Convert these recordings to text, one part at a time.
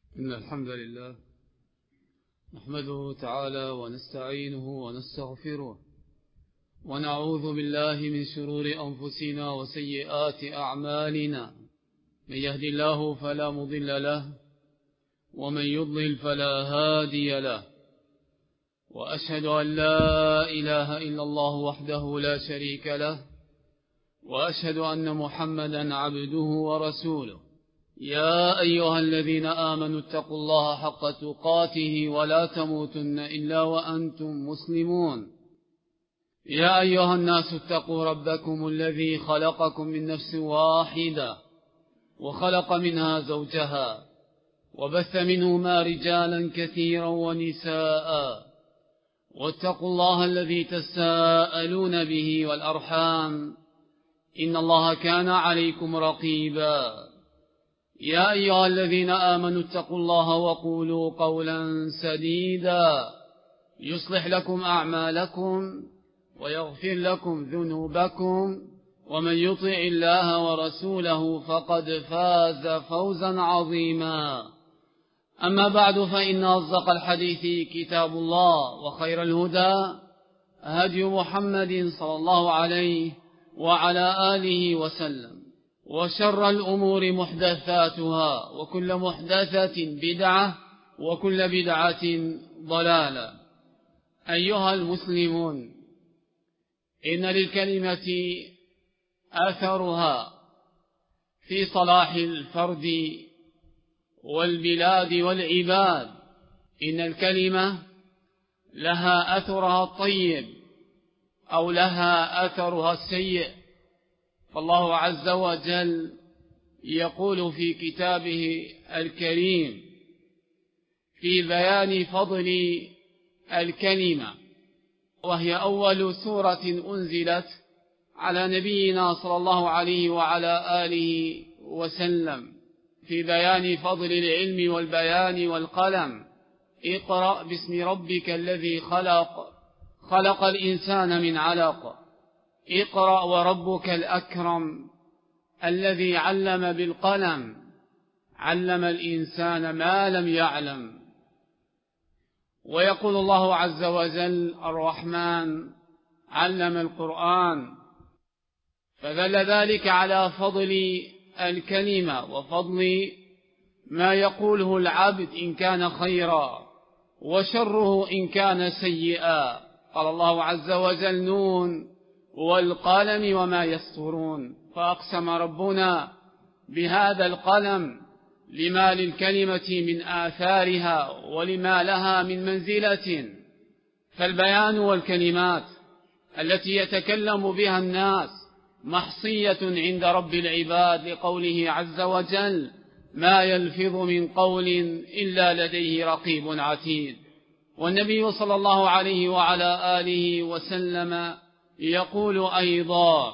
إن الحمد لله نحمده تعالى ونستعينه ونستغفره ونعوذ بالله من شرور أنفسنا وسيئات أعمالنا. من يهد الله فلا مضل له ومن يضلل فلا هادي له، وأشهد أن لا إله إلا الله وحده لا شريك له، وأشهد أن محمدا عبده ورسوله. يا أيها الذين آمنوا اتقوا الله حق تقاته ولا تموتن إلا وأنتم مسلمون. يا أيها الناس اتقوا ربكم الذي خلقكم من نفس واحدة وخلق منها زوجها وبث منهما رجالا كثيرا ونساء، واتقوا الله الذي تساءلون به والأرحام إن الله كان عليكم رقيبا. يا أيها الذين آمنوا اتقوا الله وقولوا قولا سديدا يصلح لكم أعمالكم ويغفر لكم ذنوبكم، ومن يطع الله ورسوله فقد فاز فوزا عظيما. أما بعد، فإن أصدق الحديث كتاب الله، وخير الهدى هدي محمد صلى الله عليه وعلى آله وسلم، وشر الأمور محدثاتها، وكل محدثة بدعة، وكل بدعة ضلالة. أيها المسلمون، إن للكلمة أثرها في صلاح الفرد والبلاد والعباد. إن الكلمة لها أثرها الطيب أو لها أثرها السيء. فالله عز وجل يقول في كتابه الكريم في بيان فضل الكلمة، وهي أول سورة أنزلت على نبينا صلى الله عليه وعلى آله وسلم، في بيان فضل العلم والبيان والقلم. اقرأ باسم ربك الذي خلق، خلق الإنسان من علق. اقرأ وربك الأكرم الذي علم بالقلم، علم الإنسان ما لم يعلم. ويقول الله عز وجل الرحمن علم القرآن، فدل ذلك على فضل الكلمة وفضل ما يقوله العبد إن كان خيرا، وشره إن كان سيئا. قال الله عز وجل: نون والقلم وما يسطرون. فأقسم ربنا بهذا القلم لما للكلمة من آثارها ولما لها من منزلة. فالبيان والكلمات التي يتكلم بها الناس محصية عند رب العباد، لقوله عز وجل: ما يلفظ من قول إلا لديه رقيب عتيد. والنبي صلى الله عليه وعلى آله وسلم يقول أيضا: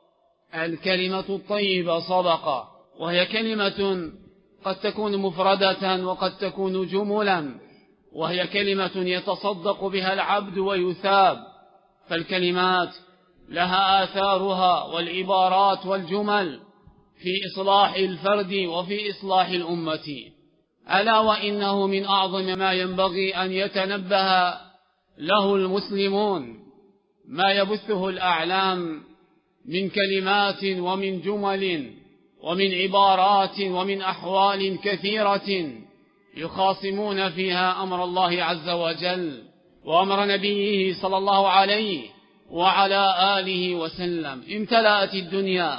الكلمة الطيبة صدقة. وهي كلمة قد تكون مفردة وقد تكون جملا، وهي كلمة يتصدق بها العبد ويثاب. فالكلمات لها آثارها والعبارات والجمل في إصلاح الفرد وفي إصلاح الأمة. ألا وإنه من أعظم ما ينبغي أن يتنبه له المسلمون ما يبثه الأعلام من كلمات ومن جمل ومن عبارات ومن أحوال كثيرة يخاصمون فيها أمر الله عز وجل وأمر نبيه صلى الله عليه وعلى آله وسلم. امتلأت الدنيا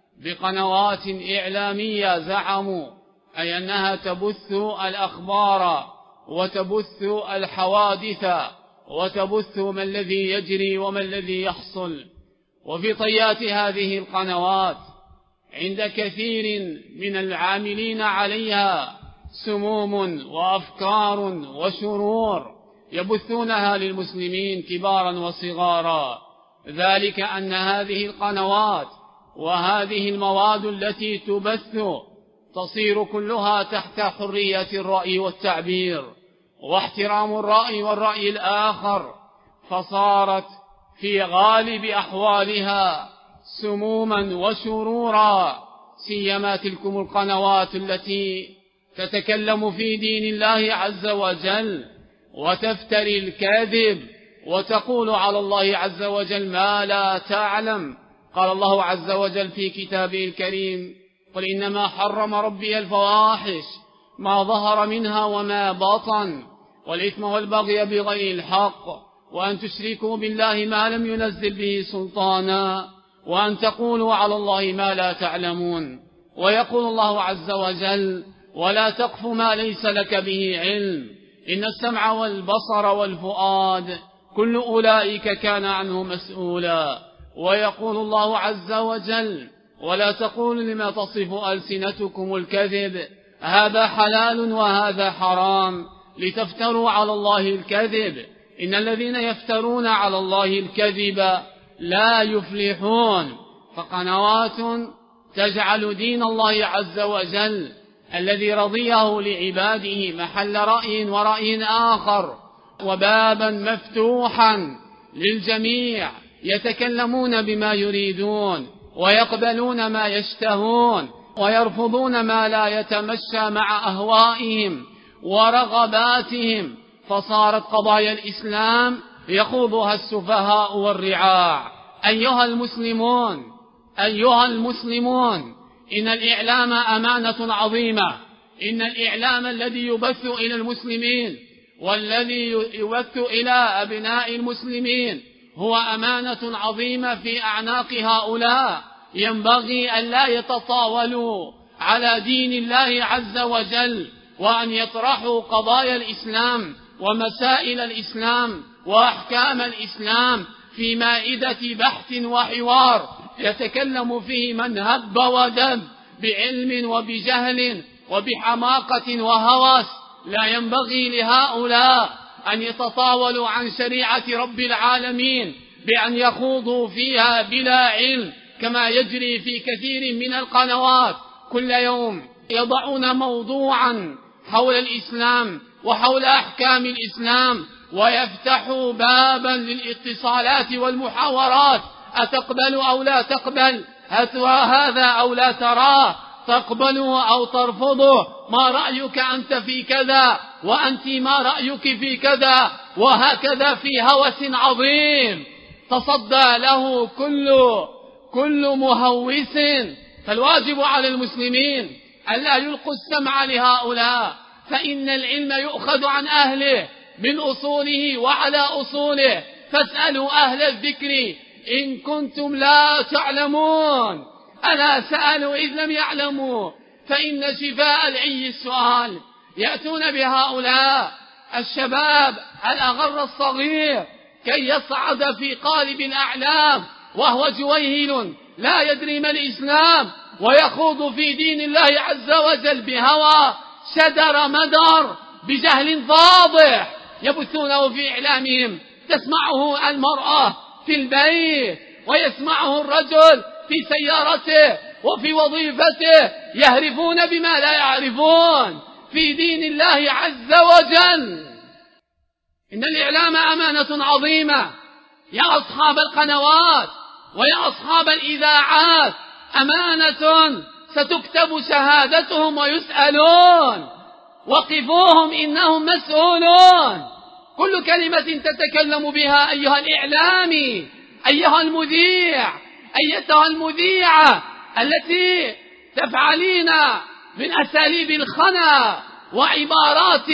بقنوات إعلامية زعموا أي أنها تبث الأخبار وتبث الحوادث وتبث ما الذي يجري وما الذي يحصل. وفي طيات هذه القنوات عند كثير من العاملين عليها سموم وأفكار وشرور يبثونها للمسلمين كبارا وصغارا. ذلك أن هذه القنوات وهذه المواد التي تبث تصير كلها تحت حرية الرأي والتعبير واحترام الرأي والرأي الآخر، فصارت في غالب أحوالها سموما وشرورا، سيما تلكم القنوات التي تتكلم في دين الله عز وجل وتفتري الكاذب وتقول على الله عز وجل ما لا تعلم. قال الله عز وجل في كتابه الكريم: قل إنما حرم ربي الفواحش ما ظهر منها وما بطن والإثم والبغي بغير الحق وأن تشركوا بالله ما لم ينزل به سلطانا وأن تقولوا على الله ما لا تعلمون. ويقول الله عز وجل: ولا تقف ما ليس لك به علم إن السمع والبصر والفؤاد كل أولئك كان عنه مسؤولا. ويقول الله عز وجل: ولا تقولوا لما تصف ألسنتكم الكذب هذا حلال وهذا حرام لتفتروا على الله الكذب إن الذين يفترون على الله الكذب لا يفلحون. فقنوات تجعل دين الله عز وجل الذي رضيه لعباده محل رأي ورأي آخر وبابا مفتوحا للجميع يتكلمون بما يريدون ويقبلون ما يشتهون ويرفضون ما لا يتمشى مع أهوائهم ورغباتهم. فصارت قضايا الإسلام يخوضها السفهاء والرعاع. أيها المسلمون إن الإعلام أمانة عظيمة. إن الإعلام الذي يبث إلى المسلمين والذي يبث إلى أبناء المسلمين هو أمانة عظيمة في أعناق هؤلاء. ينبغي أن لا يتطاولوا على دين الله عز وجل وأن يطرحوا قضايا الإسلام ومسائل الإسلام وأحكام الإسلام في مائدة بحث وحوار يتكلم فيه من هب ودب بعلم وبجهل وبحماقة وهوس. لا ينبغي لهؤلاء أن يتطاولوا عن شريعة رب العالمين بأن يخوضوا فيها بلا علم كما يجري في كثير من القنوات. كل يوم يضعون موضوعا حول الإسلام وحول أحكام الإسلام ويفتحوا بابا للاتصالات والمحاورات: أتقبل أو لا تقبل؟ هذا أو لا تراه؟ تقبله أو ترفضه؟ ما رأيك أنت في كذا؟ وأنت ما رأيك في كذا؟ وهكذا في هوس عظيم تصدى له كل مهوس. فالواجب على المسلمين ألا يلقوا السمع لهؤلاء، فإن العلم يؤخذ عن أهله من أصوله وعلى أصوله. فاسألوا أهل الذكر إن كنتم لا تعلمون. ألا سألوا إذ لم يعلموا، فإن شفاء العي السؤال. يأتون بهؤلاء الشباب الأغر الصغير كي يصعد في قالب الأعلام وهو جويهل لا يدري ما الإسلام ويخوض في دين الله عز وجل بهوى شدر مدر بجهل فاضح يبثونه في إعلامهم. تسمعه المرأة في البيت ويسمعه الرجل في سيارته وفي وظيفته يهرفون بما لا يعرفون في دين الله عز وجل. إن الإعلام أمانة عظيمة يا أصحاب القنوات ويا أصحاب الإذاعات، أمانة ستكتب شهادتهم ويسألون. وقفوهم إنهم مسؤولون. كل كلمة تتكلم بها أيها الإعلامي، أيها المذيع، أيتها المذيعة التي تفعلين من أساليب الخنا وعبارات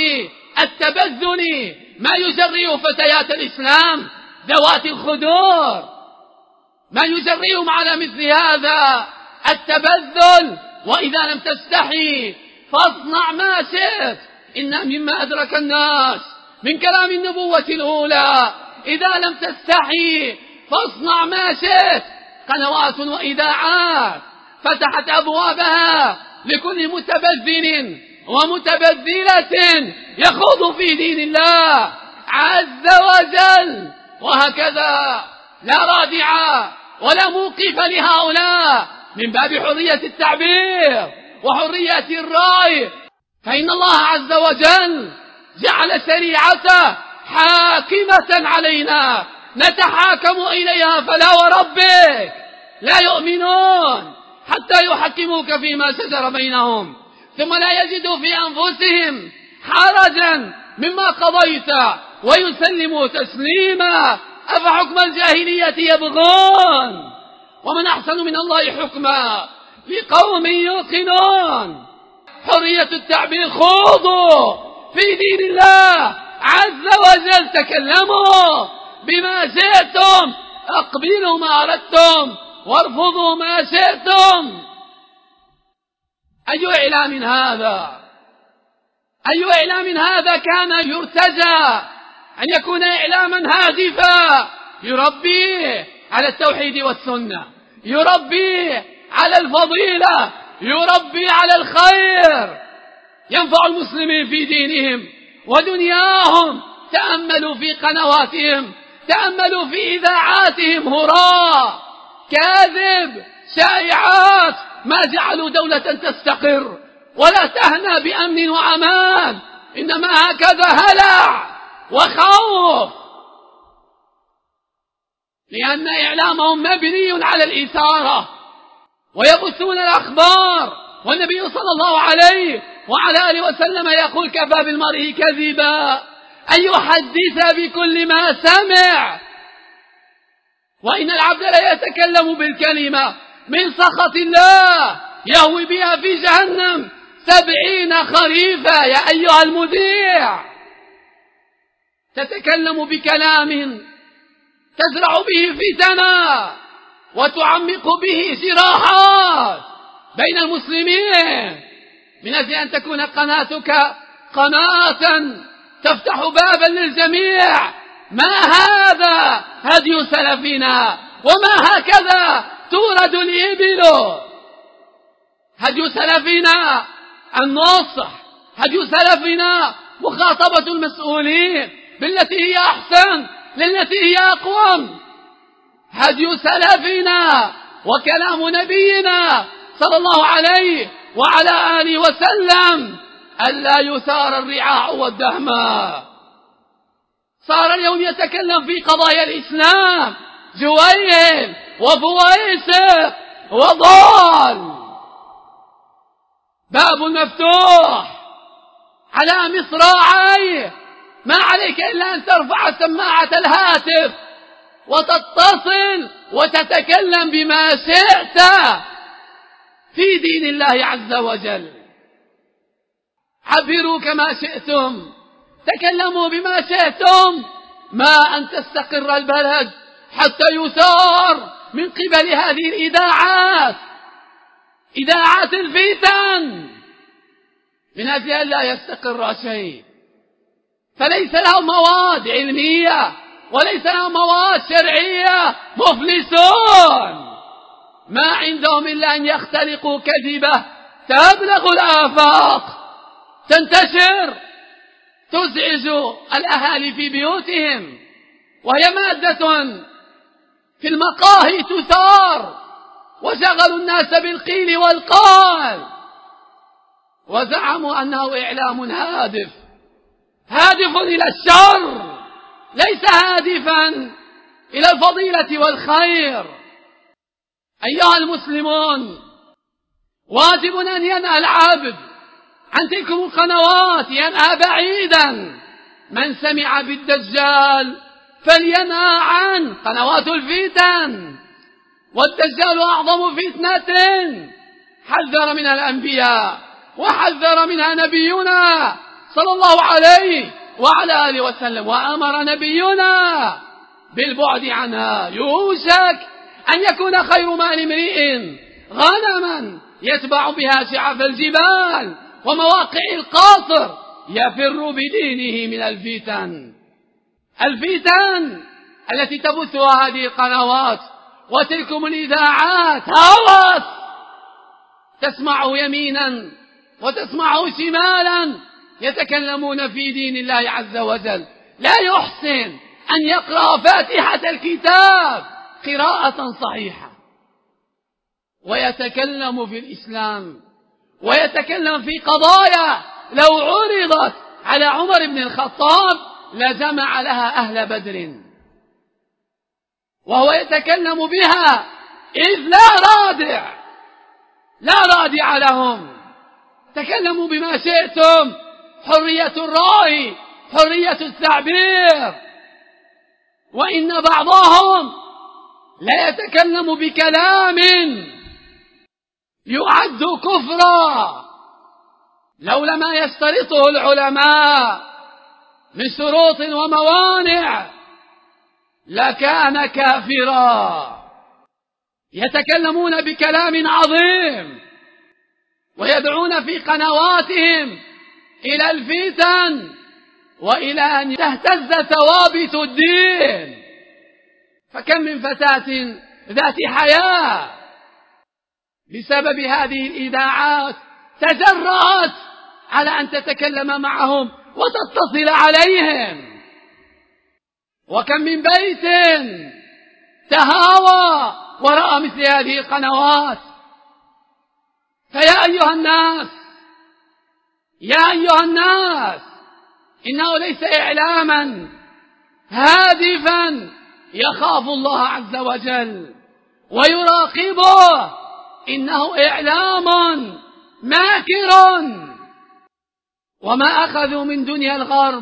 التبذل ما يجرئ فتيات الإسلام ذوات الخدور، ما يجرئهم على مثل هذا التبذل. وإذا لم تستحي فاصنع ما شئت. إن مما أدرك الناس من كلام النبوة الأولى: إذا لم تستحي فاصنع ما شئت. قنوات وإذاعات فتحت أبوابها لكل متبذل ومتبذلة يخوض في دين الله عز وجل. وهكذا لا رادع ولا موقف لهؤلاء من باب حرية التعبير وحرية الرأي. فإن الله عز وجل جعل شريعته حاكمة علينا نتحاكم إليها. فلا وربك لا يؤمنون حتى يحكموك فيما شجر بينهم ثم لا يجدوا في أنفسهم حرجا مما قضيت ويسلموا تسليما. أفحكم الجاهلية يبغون ومن أحسن من الله حكما لقوم يوقنون. حرية التعبير، خوضوا في دين الله عز وجل، تكلموا بما شئتم، اقبلوا ما أردتم وارفضوا ما شئتم. أي إعلام هذا؟ أي إعلام هذا كان يرتجى أن يكون إعلاما هادفا يربي على التوحيد والسنة، يربي على الفضيلة، يربي على الخير، ينفع المسلمين في دينهم ودنياهم. تأملوا في قنواتهم، تأملوا في إذاعاتهم، هراء، كاذب، شائعات، ما جعلوا دولة تستقر ولا تهنى بأمن وأمان، إنما هكذا هلع وخوف، لأن إعلامهم مبني على الإثارة ويبثون الأخبار. والنبي صلى الله عليه وعلى آله وسلم يقول: كفى بالمرء كذبا أن يحدث بكل ما سمع، وإن العبد لا يتكلم بالكلمة من سخط الله يهوي بها في جهنم 70 خريفا. يا أيها المذيع، تتكلم بكلام تزرع به فتنا وتعمق به جراحات بين المسلمين، من أجل أن تكون قناتك قناة تفتح بابا للجميع. ما هذا هدي سلفنا، وما هكذا تورد الإبل. هدي سلفنا النصح، هدي سلفنا مخاطبة المسؤولين بالتي هي أحسن للتي هي أقوم. هدي سلفنا وكلام نبينا صلى الله عليه وعلى آله وسلم ألا يثار الرعاع والدهماء. صار اليوم يتكلم في قضايا الإسلام جويل وفويسق وضال. باب مفتوح على مصراعيه، ما عليك إلا أن ترفع سماعة الهاتف وتتصل وتتكلم بما شئت في دين الله عز وجل. عبروا كما شئتم، تكلموا بما شئتم، ما أن تستقر البلد حتى يثار من قبل هذه الإذاعات، إذاعات الفتن، من أجل أن لا يستقر شيء. فليس لهم مواد علمية وليس لهم مواد شرعية، مفلسون، ما عندهم إلا أن يختلقوا كذبة تبلغ الآفاق، تنتشر، تزعج الأهالي في بيوتهم، وهي مادة في المقاهي تثار، وشغلوا الناس بالقيل والقال، وزعموا أنه إعلام هادف إلى الشر، ليس هادفا إلى الفضيلة والخير. أيها المسلمون، واجب أن ينأى العبد عن تلك القنوات، ينأى بعيدا. من سمع بالدجال فلينأى عن قنوات الفتن، والدجال أعظم فتنة حذر منها الأنبياء وحذر منها نبينا صلى الله عليه وعلى آله وسلم، وأمر نبينا بالبعد عنها. يوشك أن يكون خير مال امرئ غنما يتبع بها شعف الجبال ومواقع القاصر، يفر بدينه من الفتن التي تبثها هذه القنوات وتلكم الإذاعات. هوس، تسمع يمينا وتسمع شمالا، يتكلمون في دين الله عز وجل. لا يحسن أن يقرأ فاتحة الكتاب قراءة صحيحة ويتكلم في الإسلام ويتكلم في قضايا لو عرضت على عمر بن الخطاب لجمع لها أهل بدر، وهو يتكلم بها إذ لا رادع لهم، تكلموا بما شئتم، حرية الرأي، حرية التعبير. وإن بعضهم لا يتكلم بكلام يعد كفرا لولا ما يشترطه العلماء من شروط وموانع لكان كافرا. يتكلمون بكلام عظيم ويدعون في قنواتهم إلى الفتن وإلى أن تهتز ثوابت الدين. فكم من فتاة ذات حياة بسبب هذه الإذاعات تجرأت على أن تتكلم معهم وتتصل عليهم. وكم من بيت تهاوى وراء مثل هذه القنوات. فيا أيها الناس، يا أيها الناس، إنه ليس إعلاما هادفا يخاف الله عز وجل ويراقبه، إنه إعلام ماكر. وما أخذوا من دنيا الغرب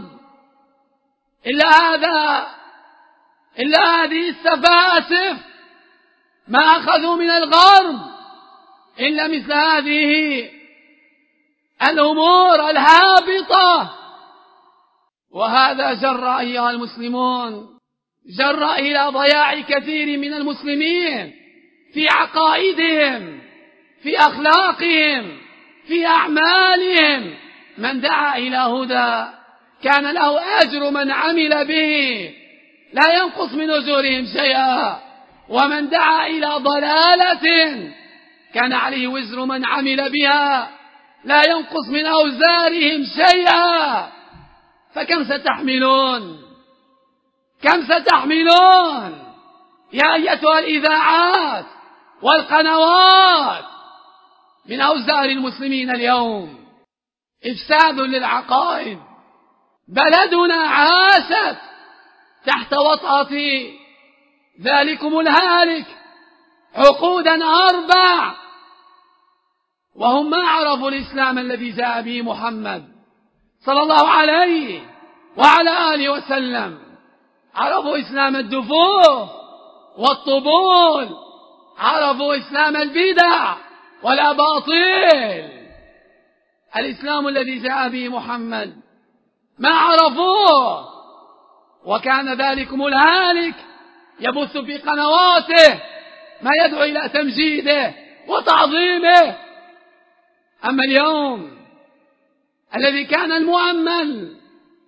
إلا هذه السفاسف، ما أخذوا من الغرب إلا مثل هذه الأمور الهابطة. وهذا جر أيها المسلمون، جر إلى ضياع كثير من المسلمين في عقائدهم، في أخلاقهم، في أعمالهم. من دعا إلى هدى كان له أجر من عمل به لا ينقص من أجورهم شيئا، ومن دعا إلى ضلالة كان عليه وزر من عمل بها لا ينقص من أوزارهم شيئا. فكم ستحملون؟ كم ستحملون يا أيتها الإذاعات والقنوات من أوزار المسلمين اليوم؟ إفساد للعقائد. بلدنا عاشت تحت وطأة ذلكم الهالك عقودا 4، وهم ما عرفوا الإسلام الذي جاء به محمد صلى الله عليه وعلى آله وسلم. عرفوا إسلام الدفوف والطبول، عرفوا إسلام البدع والأباطيل. الإسلام الذي جاء به محمد ما عرفوه، وكان ذلكم الهالك يبث في قنواته ما يدعو إلى تمجيده وتعظيمه. أما اليوم الذي كان المؤمل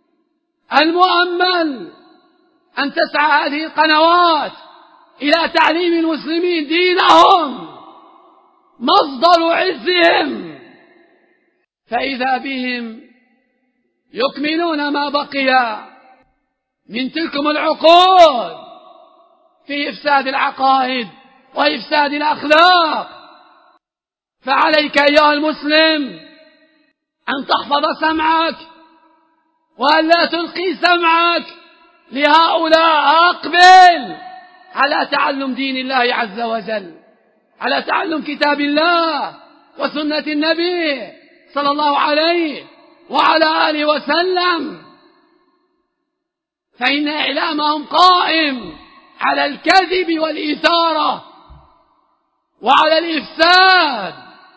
أن تسعى هذه القنوات إلى تعليم المسلمين دينهم مصدر عزهم، فإذا بهم يكملون ما بقي من تلكم العقود في إفساد العقائد وإفساد الأخلاق. فعليك أيها المسلم أن تحفظ سمعك وأن لا تلقي سمعك لهؤلاء. أقبل على تعلم دين الله عز وجل، على تعلم كتاب الله وسنة النبي صلى الله عليه وعلى آله وسلم، فإن إعلامهم قائم على الكذب والإثارة وعلى الإفساد.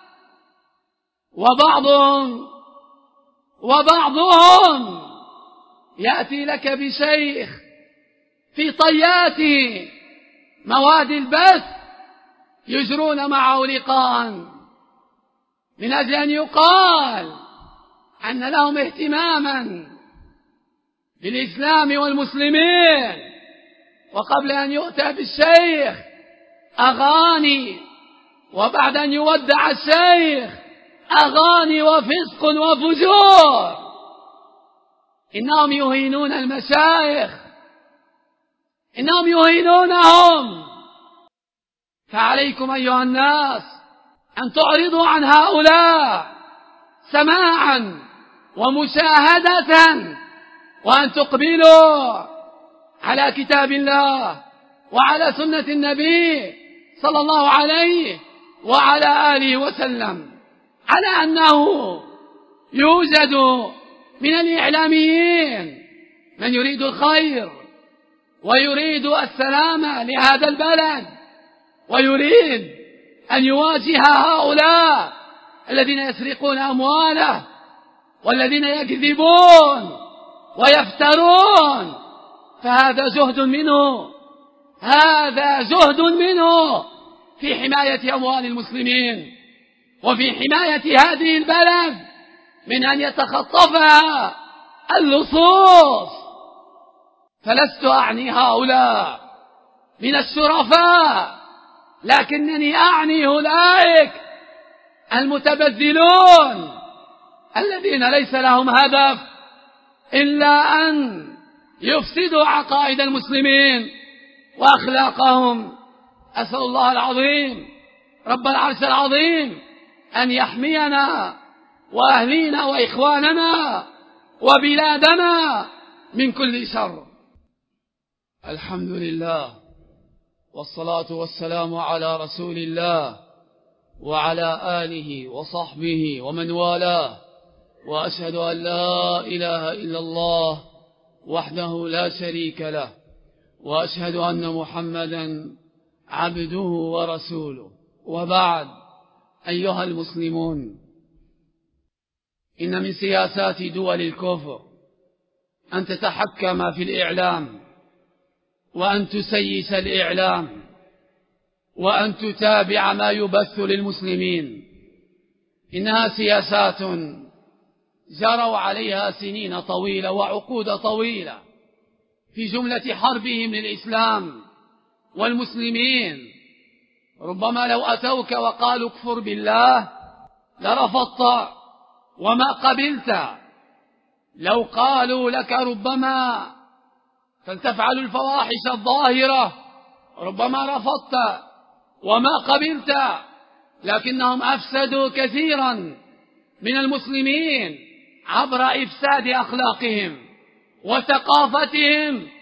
وبعضهم يأتي لك بشيخ في طيات مواد البث يجرون معه لقاء من أجل أن يقال أن لهم اهتماما بالإسلام والمسلمين، وقبل أن يؤتى بالشيخ أغاني، وبعد أن يودع الشيخ أغاني وفسق وفجور. إنهم يهينون المشايخ، إنهم يهينونهم. فعليكم أيها الناس أن تعرضوا عن هؤلاء سماعا ومشاهدة، وأن تقبلوا على كتاب الله وعلى سنة النبي صلى الله عليه وعلى آله وسلم. على أنه يوجد من الإعلاميين من يريد الخير ويريد السلام لهذا البلد، ويريد أن يواجه هؤلاء الذين يسرقون أمواله والذين يكذبون ويفترون، فهذا جهد منه، هذا جهد منه في حماية أموال المسلمين وفي حماية هذه البلد من أن يتخطفها اللصوص. فلست أعني هؤلاء من الشرفاء، لكنني أعني أولئك المتبذلون الذين ليس لهم هدف إلا أن يفسدوا عقائد المسلمين وأخلاقهم. أسأل الله العظيم رب العرش العظيم أن يحمينا وأهلينا وإخواننا وبلادنا من كل شر. الحمد لله والصلاة والسلام على رسول الله وعلى آله وصحبه ومن والاه، وأشهد أن لا إله إلا الله وحده لا شريك له، وأشهد أن محمدا عبده ورسوله. وبعد، أيها المسلمون، إن من سياسات دول الكفر أن تتحكم في الإعلام، وأن تسيس الإعلام، وأن تتابع ما يبث للمسلمين. إنها سياسات جروا عليها سنين طويلة وعقود طويلة في جملة حربهم للإسلام والمسلمين. ربما لو أتوك وقالوا اكفر بالله لرفضت وما قبلت، لو قالوا لك ربما فلتفعل الفواحش الظاهرة ربما رفضت وما قبلت، لكنهم أفسدوا كثيرا من المسلمين عبر إفساد أخلاقهم وثقافتهم.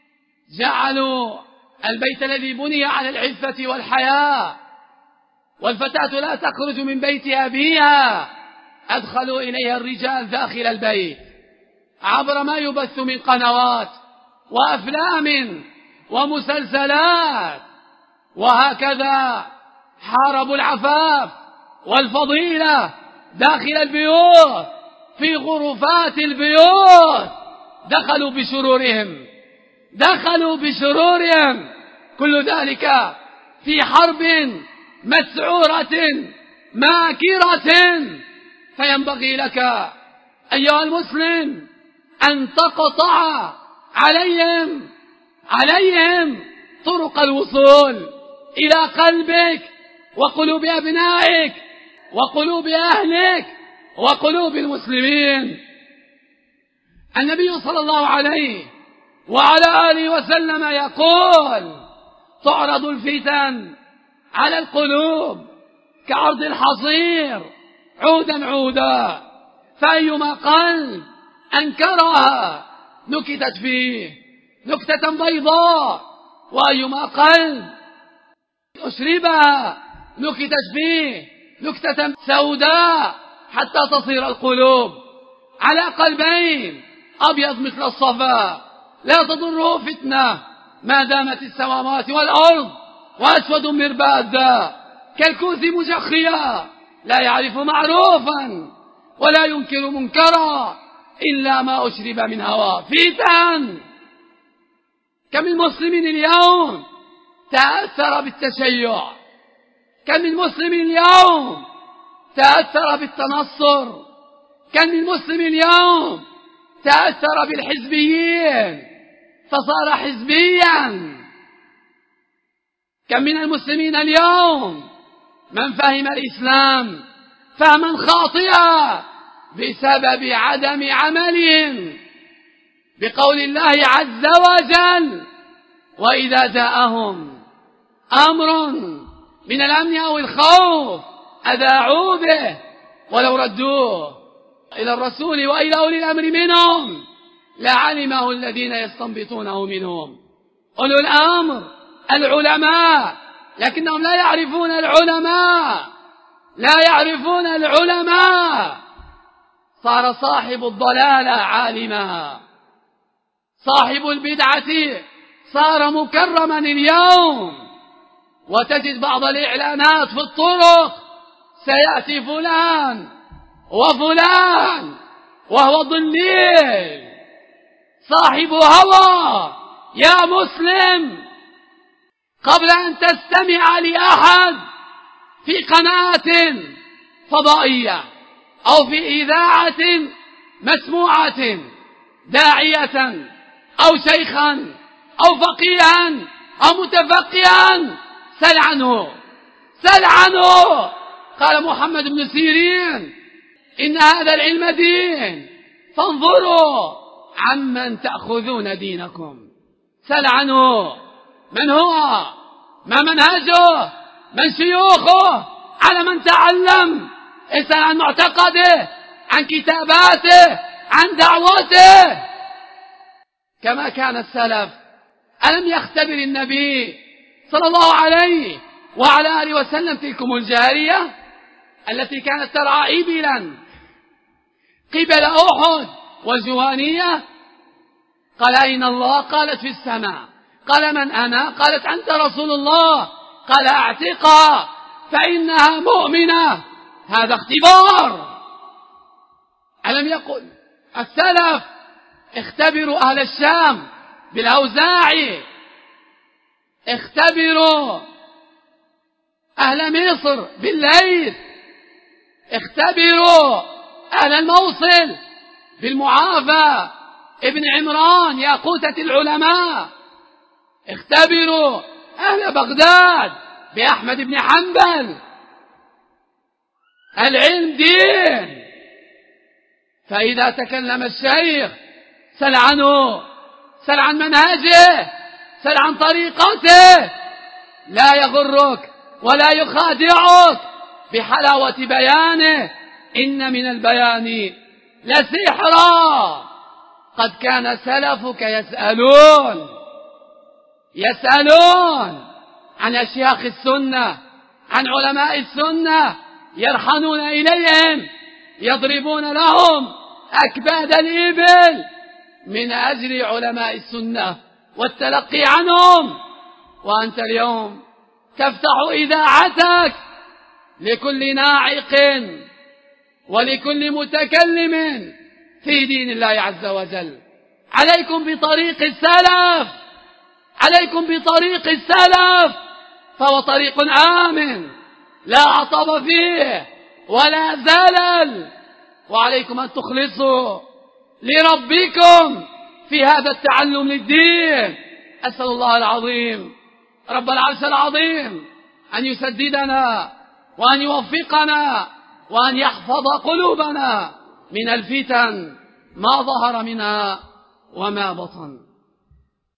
جعلوا البيت الذي بني على العفة والحياء والفتاة لا تخرج من بيت أبيها، أدخلوا إليها الرجال داخل البيت عبر ما يبث من قنوات وأفلام ومسلسلات. وهكذا حاربوا العفاف والفضيلة داخل البيوت، في غرفات البيوت، دخلوا بشرورهم، كل ذلك في حرب مسعورة ماكرة. فينبغي لك أيها المسلم أن تقطع عليهم طرق الوصول إلى قلبك وقلوب أبنائك وقلوب أهلك وقلوب المسلمين. النبي صلى الله عليه وعلى آله وسلم يقول: تعرض الفتن على القلوب كعرض الحصير عودا عودا، فأيما قلب أنكرها نكتت فيه نكتة بيضاء، وأيما قلب أشربها نكتت فيه نكتة سوداء، حتى تصير القلوب على قلبين أبيض مثل الصفا لا تضره فتنة ما دامت السماوات والأرض، وأسود مربادا كالكوث مجخيا لا يعرف معروفا ولا ينكر منكرا إلا ما أشرب من هواه. فتن. كم من مسلم اليوم تأثر بالتشيع، كم من مسلم اليوم تأثر بالتنصر، كم من مسلم اليوم تأثر بالحزبيين فصار حزبيا. كم من المسلمين اليوم من فهم الإسلام فهما خاطئا بسبب عدم عملهم بقول الله عز وجل: وإذا جاءهم أمر من الأمن أو الخوف أذاعوا به ولو ردوه إلى الرسول وإلى أولي الأمر منهم لعلمه الذين يستنبطونه منهم. أولو الأمر العلماء، لكنهم لا يعرفون العلماء لا يعرفون العلماء، صار صاحب الضلالة عالما، صاحب البدعة صار مكرما اليوم. وتجد بعض الإعلانات في الطرق: سيأتي فلان وفلان، وهو ضليل صاحب هوى. يا مسلم، قبل أن تستمع لأحد في قناة فضائية أو في إذاعة مسموعة داعية أو شيخا أو فقيها أو متفقها، سل عنه، سل عنه. قال محمد بن سيرين: إن هذا العلم دين، فانظروا عمن تأخذون دينكم. سل عنه، من هو، ما منهجه، من شيوخه، على من تعلم. اسأل عن معتقده، عن كتاباته، عن دعوته، كما كان السلف. ألم يختبر النبي صلى الله عليه وعلى آله وسلم تلكم الجارية التي كانت ترعى إبلا قبل أحد والجوانية؟ قال: أين الله؟ قالت: في السماء. قال: من أنا؟ قالت: أنت رسول الله. قال: أعتقها فإنها مؤمنة. هذا اختبار. ألم يقل السلف: اختبروا أهل الشام بالأوزاعي، اختبروا أهل مصر بالليث، اختبروا أهل الموصل بالمعافى ابن عمران ياقوتة العلماء، اختبروا أهل بغداد بأحمد بن حنبل. العلم دين. فإذا تكلم الشيخ سل عنه، سل عن منهجه، سل عن طريقته. لا يغرك ولا يخادعك بحلاوة بيانه، إن من البيان لسحرا. قد كان سلفك يسألون عن أشياخ السنة، عن علماء السنة، يرحنون إليهم، يضربون لهم أكباد الإبل من أجل علماء السنة والتلقي عنهم. وأنت اليوم تفتح إذاعتك لكل ناعق ولكل متكلم في دين الله عز وجل. عليكم بطريق السلف، عليكم بطريق السلف، فهو طريق آمن لا عطب فيه ولا زلل. وعليكم أن تخلصوا لربكم في هذا التعلم للدين. أسأل الله العظيم رب العرش العظيم أن يسددنا وأن يوفقنا وأن يحفظ قلوبنا من الفتن ما ظهر منها وما بطن.